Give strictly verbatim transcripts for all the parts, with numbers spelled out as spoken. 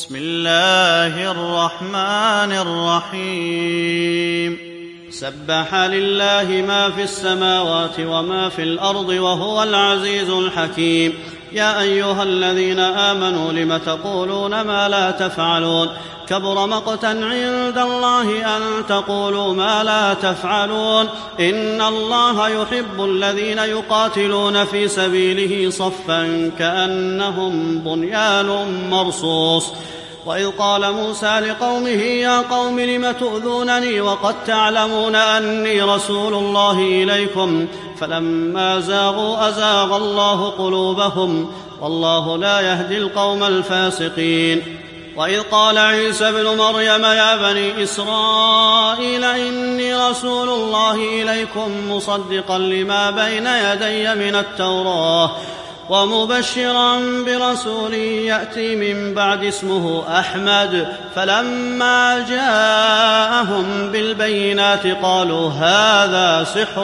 بسم الله الرحمن الرحيم سبح لله ما في السماوات وما في الأرض وهو العزيز الحكيم يا أيها الذين آمنوا لم تقولون ما لا تفعلون كبر مقتا عند الله أن تقولوا ما لا تفعلون إن الله يحب الذين يقاتلون في سبيله صفا كأنهم بنيان مرصوص وإذ قال موسى لقومه يا قوم لم تؤذونني وقد تعلمون أني رسول الله إليكم فلما زاغوا أزاغ الله قلوبهم والله لا يهدي القوم الفاسقين وإذ قال عيسى ابن مريم يا بني إسرائيل إني رسول الله إليكم مصدقا لما بين يدي من التوراة ومبشرا برسول يأتي من بعد اسمه أحمد فلما جاءهم بالبينات قالوا هذا سحر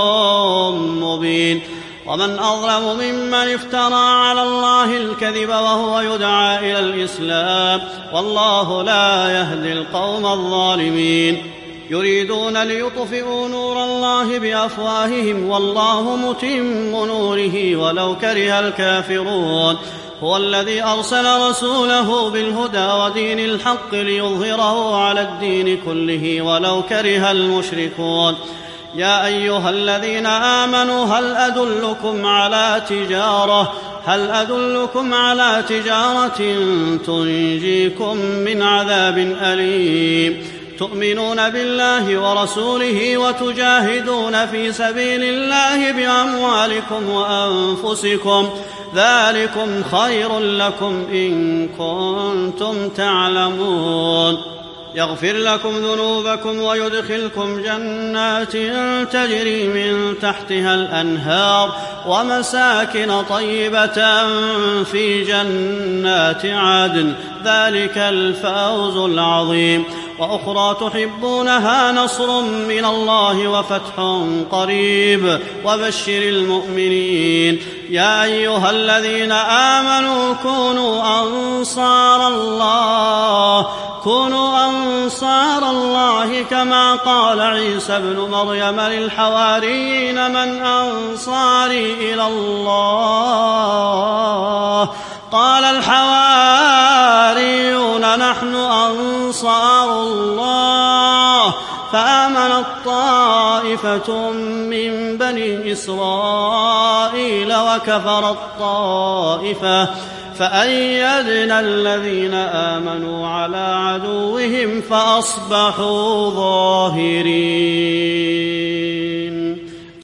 مبين ومن أظلم ممن افترى على الله الكذب وهو يدعى إلى الإسلام والله لا يهدي القوم الظالمين يريدون ليطفئوا نور الله بأفواههم والله متم نوره ولو كره الكافرون هو الذي أرسل رسوله بالهدى ودين الحق ليظهره على الدين كله ولو كره المشركون يا أيها الذين آمنوا هل أدلكم على تجارة هل أدلكم على تجارة تنجيكم من عذاب أليم تؤمنون بالله ورسوله وتجاهدون في سبيل الله بأموالكم وأنفسكم ذلكم خير لكم إن كنتم تعلمون يغفر لكم ذنوبكم ويدخلكم جنات تجري من تحتها الأنهار ومساكن طيبة في جنات عدن ذلك الفوز العظيم وأخرى تحبونها نصر من الله وفتح قريب وبشر المؤمنين يا أيها الذين آمنوا كونوا أنصار الله كونوا أنصار الله كما قال عيسى ابن مريم للحواريين من أنصاري إلى الله قال الحواريون نحن أنصار الله فآمنت طائفة من بني إسرائيل وكفرت طائفة فأيدنا الذين آمنوا على عدوهم فأصبحوا ظاهرين.